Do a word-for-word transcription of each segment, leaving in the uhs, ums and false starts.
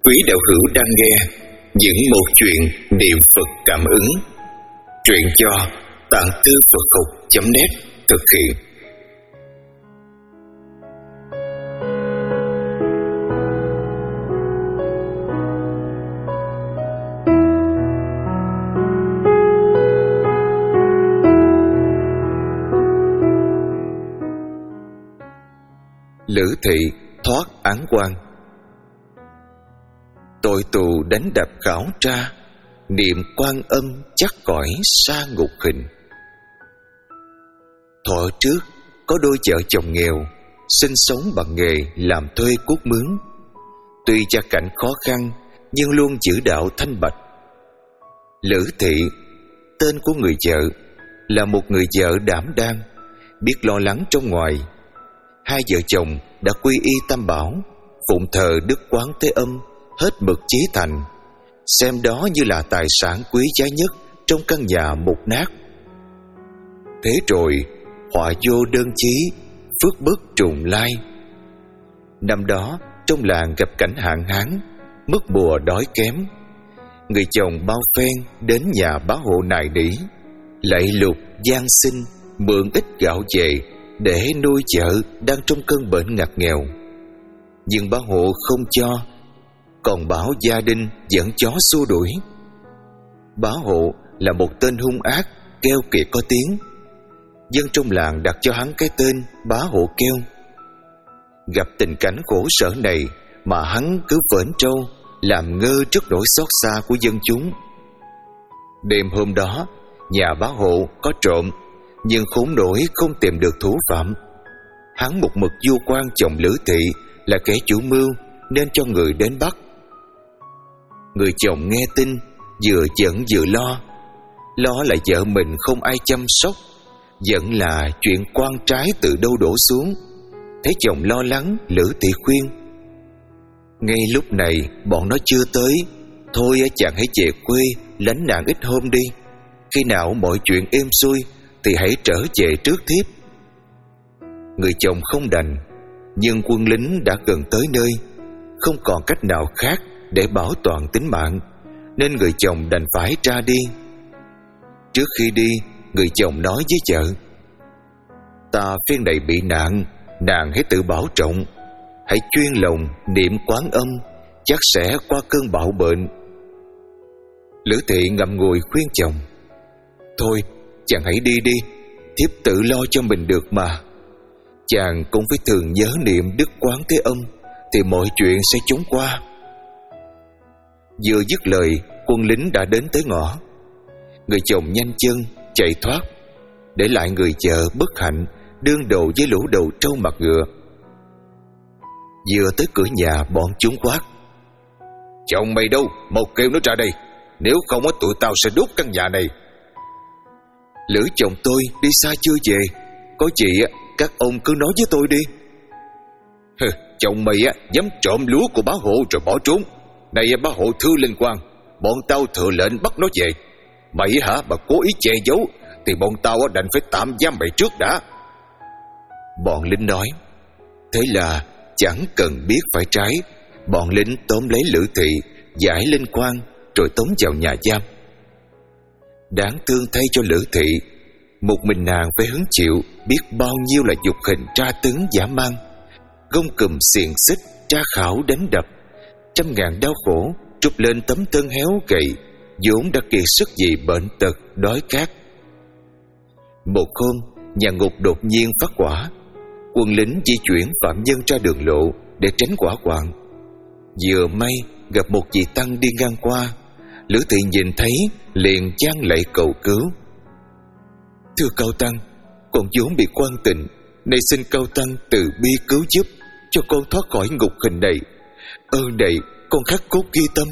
Quý đạo hữu đang nghe những một chuyện niệm Phật cảm ứng. Truyện do tạng thư Phật học chấm net thực hiện. Lữ thị thoát án quan. Tội tù đánh đập khảo tra, niệm Quan Âm chắc cõi xa ngục hình. Thuở trước có đôi vợ chồng nghèo sinh sống bằng nghề làm thuê cuốc mướn. Tuy gia cảnh khó khăn nhưng luôn giữ đạo thanh bạch. Lữ thị, tên của người vợ, là một người vợ đảm đang, biết lo lắng trong ngoài. Hai vợ chồng đã quy y Tam Bảo, phụng thờ Đức Quán Thế Âm hết mực chí thành, xem đó như là tài sản quý giá nhất trong căn nhà mục nát. Thế rồi họa vô đơn chí, phước bất trùng lai. Năm đó trong làng gặp cảnh hạn hán, mất mùa đói kém. Người chồng bao phen đến nhà bá hộ nài nỉ, lạy lục van xin mượn ít gạo về để nuôi vợ đang trong cơn bệnh ngặt nghèo. Nhưng bá hộ không cho, còn bảo gia đình dẫn chó xua đuổi. Bá hộ là một tên hung ác, keo kiệt có tiếng. Dân trong làng đặt cho hắn cái tên Bá Hộ Keo. Gặp tình cảnh khổ sở này mà hắn cứ vểnh trâu, làm ngơ trước nỗi xót xa của dân chúng. Đêm hôm đó, nhà bá hộ có trộm, nhưng khốn nổi không tìm được thủ phạm. Hắn một mực vu oan chồng Lữ thị là kẻ chủ mưu nên cho người đến bắt. Người chồng nghe tin vừa giận vừa lo. Lo là vợ mình không ai chăm sóc, giận là chuyện quan trái từ đâu đổ xuống. Thấy chồng lo lắng, Lữ thị khuyên: ngay lúc này bọn nó chưa tới, thôi chàng hãy về quê lánh nạn ít hôm đi. Khi nào mọi chuyện êm xuôi thì hãy trở về trước thiếp. Người chồng không đành, nhưng quân lính đã gần tới nơi, không còn cách nào khác để bảo toàn tính mạng, nên người chồng đành phải ra đi. Trước khi đi, người chồng nói với vợ: ta phen này bị nạn, nàng hãy tự bảo trọng, hãy chuyên lòng niệm Quán Âm, chắc sẽ qua cơn bạo bệnh. Lữ thị ngậm ngùi khuyên chồng: thôi chàng hãy đi đi, thiếp tự lo cho mình được mà. Chàng cũng phải thường nhớ niệm Đức Quán Thế Âm thì mọi chuyện sẽ chóng qua. Vừa dứt lời, quân lính đã đến tới ngõ. Người chồng nhanh chân chạy thoát, để lại người vợ bất hạnh đương đầu với lũ đầu trâu mặt ngựa. Vừa tới cửa nhà, bọn chúng quát: chồng mày đâu, mau kêu nó ra đây, nếu không á tụi tao sẽ đốt căn nhà này. Lữ chồng tôi đi xa chưa về, có gì á các ông cứ nói với tôi đi. Hừ, chồng mày á dám trộm lúa của bá hộ rồi bỏ trốn. Này bá hộ thưa linh quan, bọn tao thừa lệnh bắt nó về. Mày hả mà cố ý che giấu thì bọn tao đành phải tạm giam mày trước đã. Bọn lính nói. Thế là chẳng cần biết phải trái, bọn lính tóm lấy Lữ thị, giải linh quan rồi tống vào nhà giam. Đáng thương thay cho Lữ thị, một mình nàng phải hứng chịu biết bao nhiêu là dục hình tra tấn dã man, gông cùm xiềng xích tra khảo đánh đập, trăm ngàn đau khổ trút lên tấm thân héo gầy vốn đã kiệt sức vì bệnh tật đói khát. Một hôm, nhà ngục đột nhiên phát hỏa. Quân lính di chuyển phạm nhân ra đường lộ để tránh hỏa hoạn. Vừa may gặp một vị tăng đi ngang qua, Lữ thị nhìn thấy liền chan lạy cầu cứu: thưa cao tăng, con vốn bị quan tình, nay xin cao tăng từ bi cứu giúp cho con thoát khỏi ngục hình này. Ơn này con khắc cốt ghi tâm.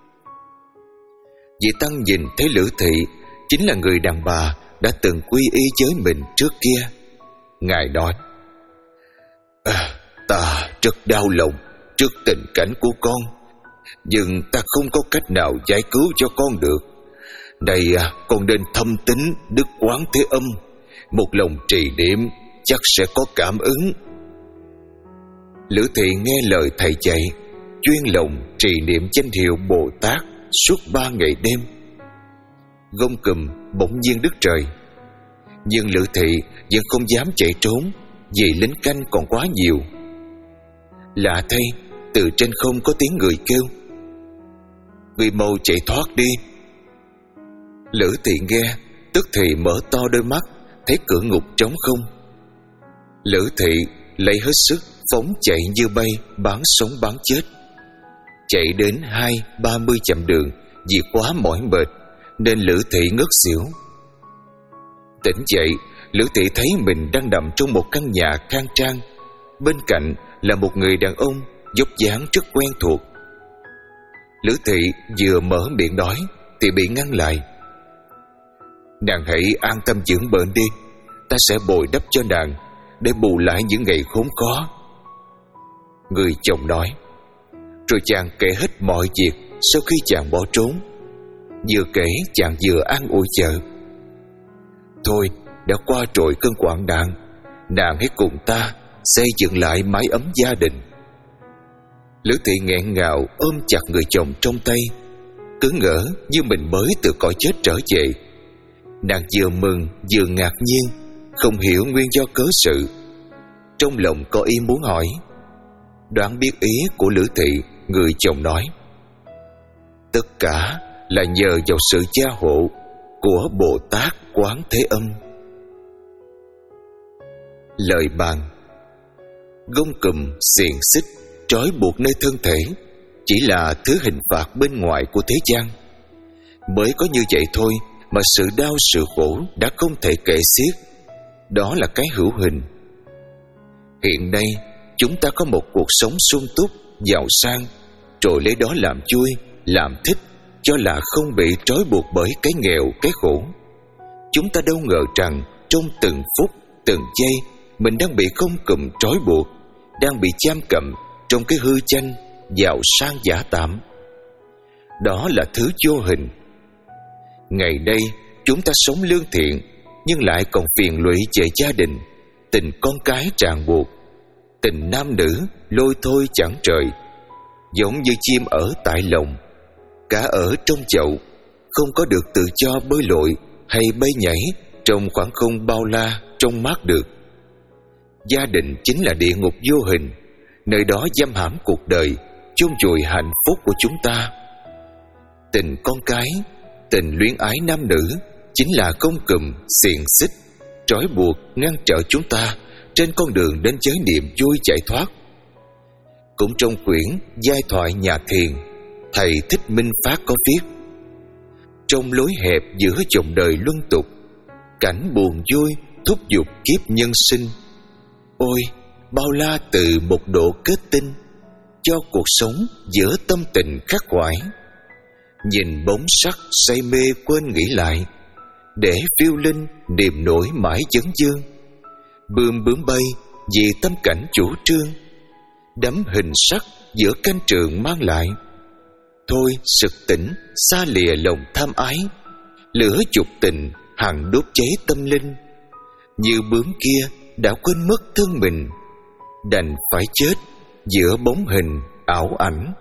Vị tăng nhìn thấy Lữ thị chính là người đàn bà đã từng quy y với mình trước kia. Ngài nói: à, ta rất đau lòng trước tình cảnh của con, nhưng ta không có cách nào giải cứu cho con được. Này à, con nên thâm tín Đức Quán Thế Âm, một lòng trì niệm chắc sẽ có cảm ứng. Lữ thị nghe lời thầy dạy, chuyên lòng trì niệm danh hiệu Bồ Tát suốt ba ngày đêm. Gông Cùm bỗng nhiên đứt trời, nhưng Lữ Thị vẫn không dám chạy trốn vì lính canh còn quá nhiều. Lạ thay, từ trên không có tiếng người kêu: "Người mau chạy thoát đi!" Lữ Thị nghe, tức thì mở to đôi mắt, thấy cửa ngục trống không. Lữ Thị lấy hết sức phóng chạy như bay, bán sống bán chết. Chạy đến hai ba mươi dặm đường, vì quá mỏi mệt nên Lữ Thị ngất xỉu. Tỉnh dậy, Lữ Thị thấy mình đang nằm trong một căn nhà khang trang. Bên cạnh là một người đàn ông dốc dáng rất quen thuộc. Lữ Thị vừa mở miệng nói thì bị ngăn lại. "Nàng hãy an tâm dưỡng bệnh đi, ta sẽ bồi đắp cho nàng để bù lại những ngày khốn khó." Người chồng nói. Rồi chàng kể hết mọi việc sau khi chàng bỏ trốn. Vừa kể chàng vừa an ủi vợ: "Thôi, đã qua rồi cơn hoạn nạn, nàng hãy cùng ta xây dựng lại mái ấm gia đình." Lữ Thị nghẹn ngào ôm chặt người chồng trong tay, cứ ngỡ như mình mới từ cõi chết trở về. Nàng vừa mừng vừa ngạc nhiên, không hiểu nguyên do cớ sự. Trong lòng có ý muốn hỏi. Đoán biết ý của Lữ Thị, người chồng nói: "Tất cả là nhờ vào sự gia hộ của Bồ Tát Quán Thế Âm." Lời bàn: Gông Cùm xiềng xích trói buộc nơi thân thể chỉ là thứ hình phạt bên ngoài của thế gian. Mới có như vậy thôi mà sự đau sự khổ đã không thể kể xiết. Đó là cái hữu hình. Hiện nay chúng ta có một cuộc sống sung túc, giàu sang, rồi lấy đó làm vui, làm thích, cho là không bị trói buộc bởi cái nghèo, cái khổ. Chúng ta đâu ngờ rằng trong từng phút, từng giây mình đang bị Gông Cùm trói buộc, đang bị giam cầm trong cái hư danh giàu sang giả tạm. Đó là thứ vô hình. Ngày nay chúng ta sống lương thiện, nhưng lại còn phiền lụy về gia đình, tình con cái ràng buộc, tình nam nữ lôi thôi chẳng trời, giống như chim ở tại lồng, cá ở trong chậu, không có được tự do bơi lội hay bay nhảy trong khoảng không bao la trong mát được. Gia đình chính là địa ngục vô hình, nơi đó giam hãm cuộc đời, chôn vùi hạnh phúc của chúng ta. Tình con cái, tình luyến ái nam nữ chính là Gông Cùm xiềng xích trói buộc ngăn trở chúng ta trên con đường đến giới niệm vui giải thoát. Cũng trong quyển Giai thoại nhà thiền, thầy Thích Minh Phát có viết: trong lối hẹp giữa dòng đời luân tục, cảnh buồn vui thúc giục kiếp nhân sinh. Ôi, bao la từ một độ kết tinh, cho cuộc sống giữa tâm tình khắc khoải. Nhìn bóng sắc say mê quên nghĩ lại, để phiêu linh niềm nổi mãi vấn dương. Bươm bướm bay vì tâm cảnh chủ trương, đắm hình sắc giữa canh trường mang lại. Thôi sực tỉnh xa lìa lòng tham ái, lửa dục tình hằng đốt cháy tâm linh. Như bướm kia đã quên mất thân mình, đành phải chết giữa bóng hình ảo ảnh.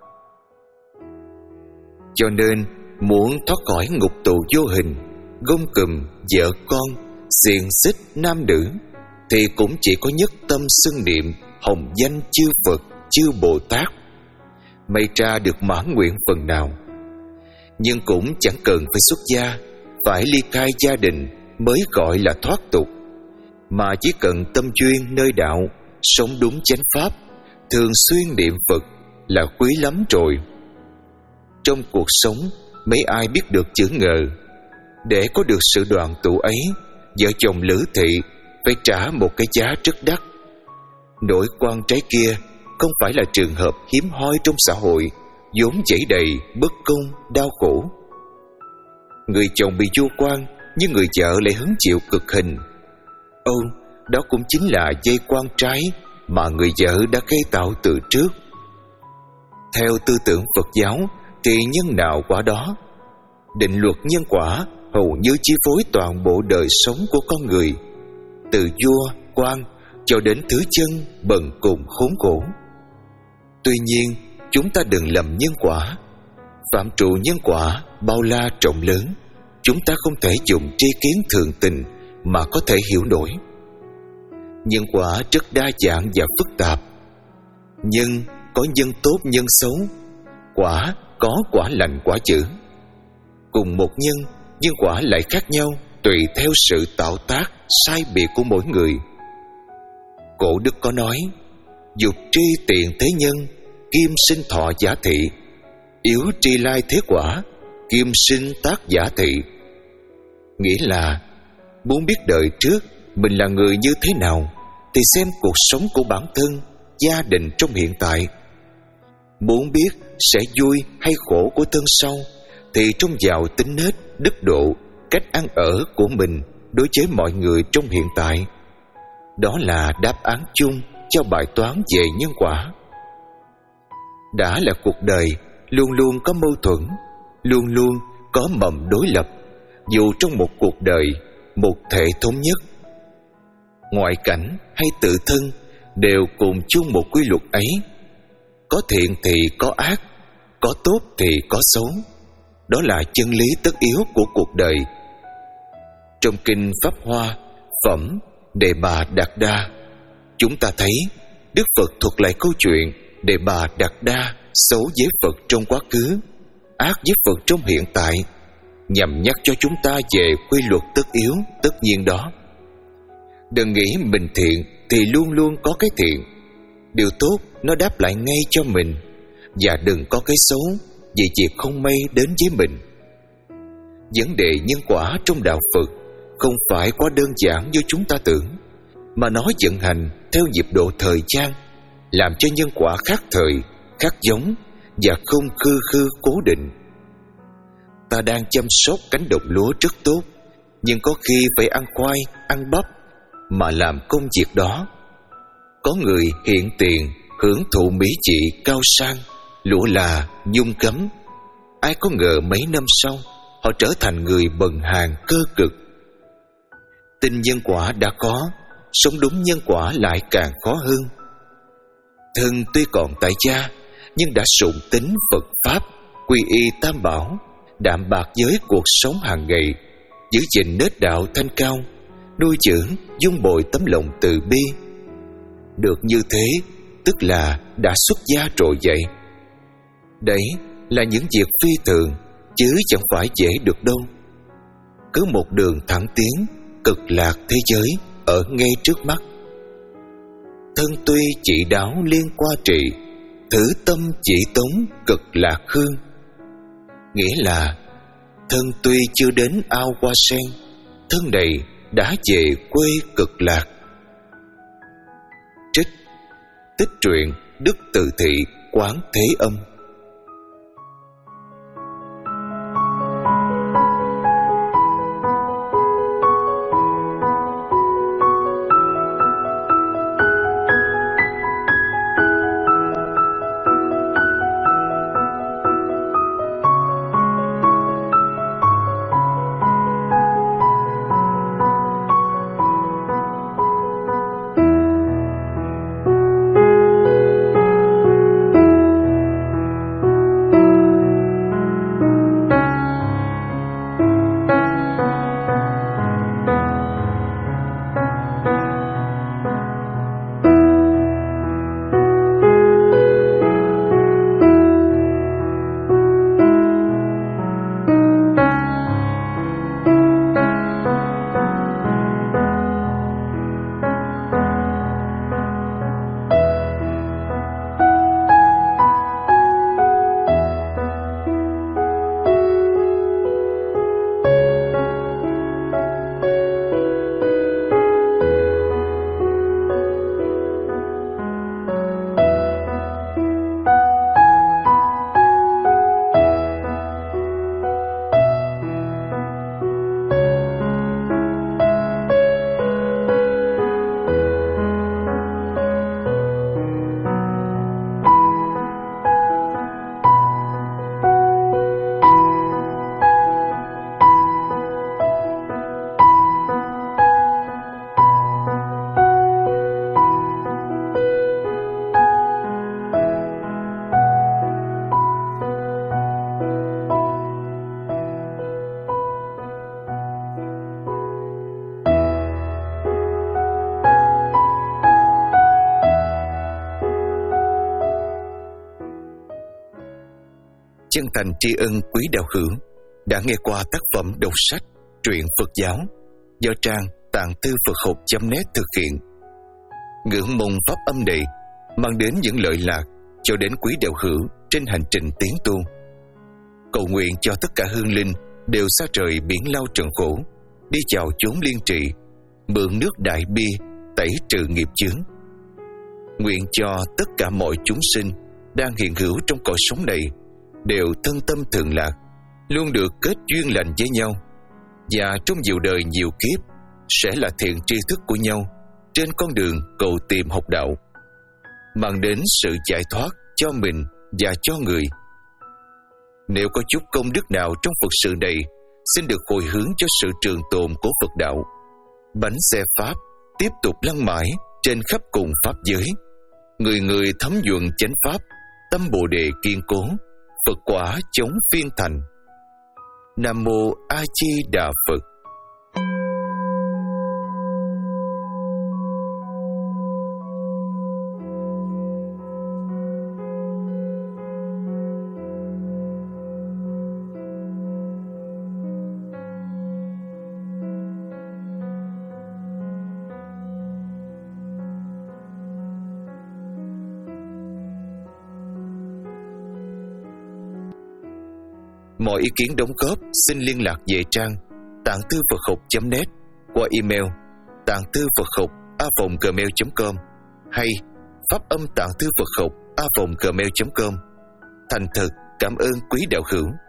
Cho nên muốn thoát khỏi ngục tù vô hình, Gông Cùm vợ con, xiềng xích nam nữ, thì cũng chỉ có nhất tâm xưng niệm hồng danh chư Phật, chư Bồ Tát, may ra được mãn nguyện phần nào. Nhưng cũng chẳng cần phải xuất gia, phải ly khai gia đình mới gọi là thoát tục, mà chỉ cần tâm duyên nơi đạo, sống đúng chánh pháp, thường xuyên niệm Phật là quý lắm rồi. Trong cuộc sống mấy ai biết được chữ ngờ. Để có được sự đoàn tụ ấy, vợ chồng Lữ Thị phải trả một cái giá rất đắt. Nỗi quan trái kia không phải là trường hợp hiếm hoi trong xã hội, vốn chảy đầy bất công, đau khổ. Người chồng bị vu quan, nhưng người vợ lại hứng chịu cực hình. Âu, đó cũng chính là dây quan trái mà người vợ đã gây tạo từ trước. Theo tư tưởng Phật giáo thì nhân nào quả đó. Định luật nhân quả hầu như chi phối toàn bộ đời sống của con người, từ vua, quan cho đến thứ chân bần cùng khốn khổ. Tuy nhiên, chúng ta đừng lầm nhân quả. Phạm trụ nhân quả bao la rộng lớn, chúng ta không thể dùng tri kiến thường tình mà có thể hiểu nổi. Nhân quả rất đa dạng và phức tạp. Nhân có nhân tốt nhân xấu, quả có quả lành quả dữ. Cùng một nhân, nhân quả lại khác nhau tùy theo sự tạo tác sai biệt của mỗi người. Cổ đức có nói: dục tri tiền thế nhân, kim sinh thọ giả thị. Yếu tri lai thế quả, kim sinh tác giả thị. Nghĩa là muốn biết đời trước mình là người như thế nào thì xem cuộc sống của bản thân, gia đình trong hiện tại. Muốn biết sẽ vui hay khổ của thân sau thì trông vào tính nết, đức độ, cách ăn ở của mình đối với mọi người trong hiện tại. Đó là đáp án chung cho bài toán về nhân quả. Đã là cuộc đời luôn luôn có mâu thuẫn, luôn luôn có mầm đối lập, dù trong một cuộc đời, một thể thống nhất. Ngoại cảnh hay tự thân đều cùng chung một quy luật ấy. Có thiện thì có ác, có tốt thì có xấu. Đó là chân lý tất yếu của cuộc đời. Trong kinh Pháp Hoa phẩm Đề Bà Đạt Đa, chúng ta thấy Đức Phật thuật lại câu chuyện Đề Bà Đạt Đa xấu với Phật trong quá khứ, ác với Phật trong hiện tại, nhằm nhắc cho chúng ta về quy luật tất yếu tất nhiên đó. Đừng nghĩ mình thiện thì luôn luôn có cái thiện, điều tốt nó đáp lại ngay cho mình, và đừng có cái xấu vì việc không may đến với mình. Vấn đề nhân quả trong đạo Phật không phải quá đơn giản như chúng ta tưởng, mà nó vận hành theo nhịp độ thời gian, làm cho nhân quả khác thời, khác giống và không khư khư cố định. Ta đang chăm sóc cánh đồng lúa rất tốt, nhưng có khi phải ăn khoai, ăn bắp mà làm công việc đó. Có người hiện tiền, hưởng thụ mỹ vị cao sang, lụa là, nhung cấm. Ai có ngờ mấy năm sau họ trở thành người bần hàn cơ cực. Tin nhân quả đã có, sống đúng nhân quả lại càng khó hơn. Thân tuy còn tại gia, nhưng đã sụng tính Phật Pháp, quy y Tam Bảo, đạm bạc với cuộc sống hàng ngày, giữ gìn nết đạo thanh cao, nuôi dưỡng dung bồi tấm lòng từ bi. Được như thế tức là đã xuất gia rồi vậy. Đấy là những việc phi thường, chứ chẳng phải dễ được đâu. Cứ một đường thẳng tiến, cực lạc thế giới ở ngay trước mắt. Thân tuy chỉ đáo liên qua trị, thử tâm chỉ tống cực lạc hương. Nghĩa là thân tuy chưa đến ao hoa sen, thân này đã về quê cực lạc. Trích Tích truyện Đức Từ Thị Quán Thế Âm. chân thành tri ân quý đạo hữu đã nghe qua tác phẩm đọc sách truyện Phật giáo do trang tạng thư Phật học chấm net thực hiện. Ngưỡng mong pháp âm này mang đến những lợi lạc cho đến quý đạo hữu trên hành trình tiến tu. Cầu nguyện cho tất cả hương linh đều xa rời biển lao trần khổ, đi chào chốn liên trị, mượn nước đại bi tẩy trừ nghiệp chướng. Nguyện cho tất cả mọi chúng sinh đang hiện hữu trong cõi sống này đều thân tâm thường lạc, luôn được kết duyên lành với nhau, và trong nhiều đời nhiều kiếp sẽ là thiện tri thức của nhau trên con đường cầu tìm học đạo, mang đến sự giải thoát cho mình và cho người. Nếu có chút công đức nào trong Phật sự này, xin được hồi hướng cho sự trường tồn của Phật đạo. Bánh xe Pháp tiếp tục lăn mãi trên khắp cùng Pháp giới. Người người thấm nhuần chánh Pháp, tâm Bồ Đề kiên cố, Phật quả chống phiên thành. Nam Mô A Di Đà Phật. Mọi ý kiến đóng góp xin liên lạc về trang tạng thư Phật học chấm net qua email tạng thư Phật học a vòng gmail chấm com hay pháp âm tạng thư Phật học a vòng gmail chấm com. Thành thật cảm ơn quý đạo hữu.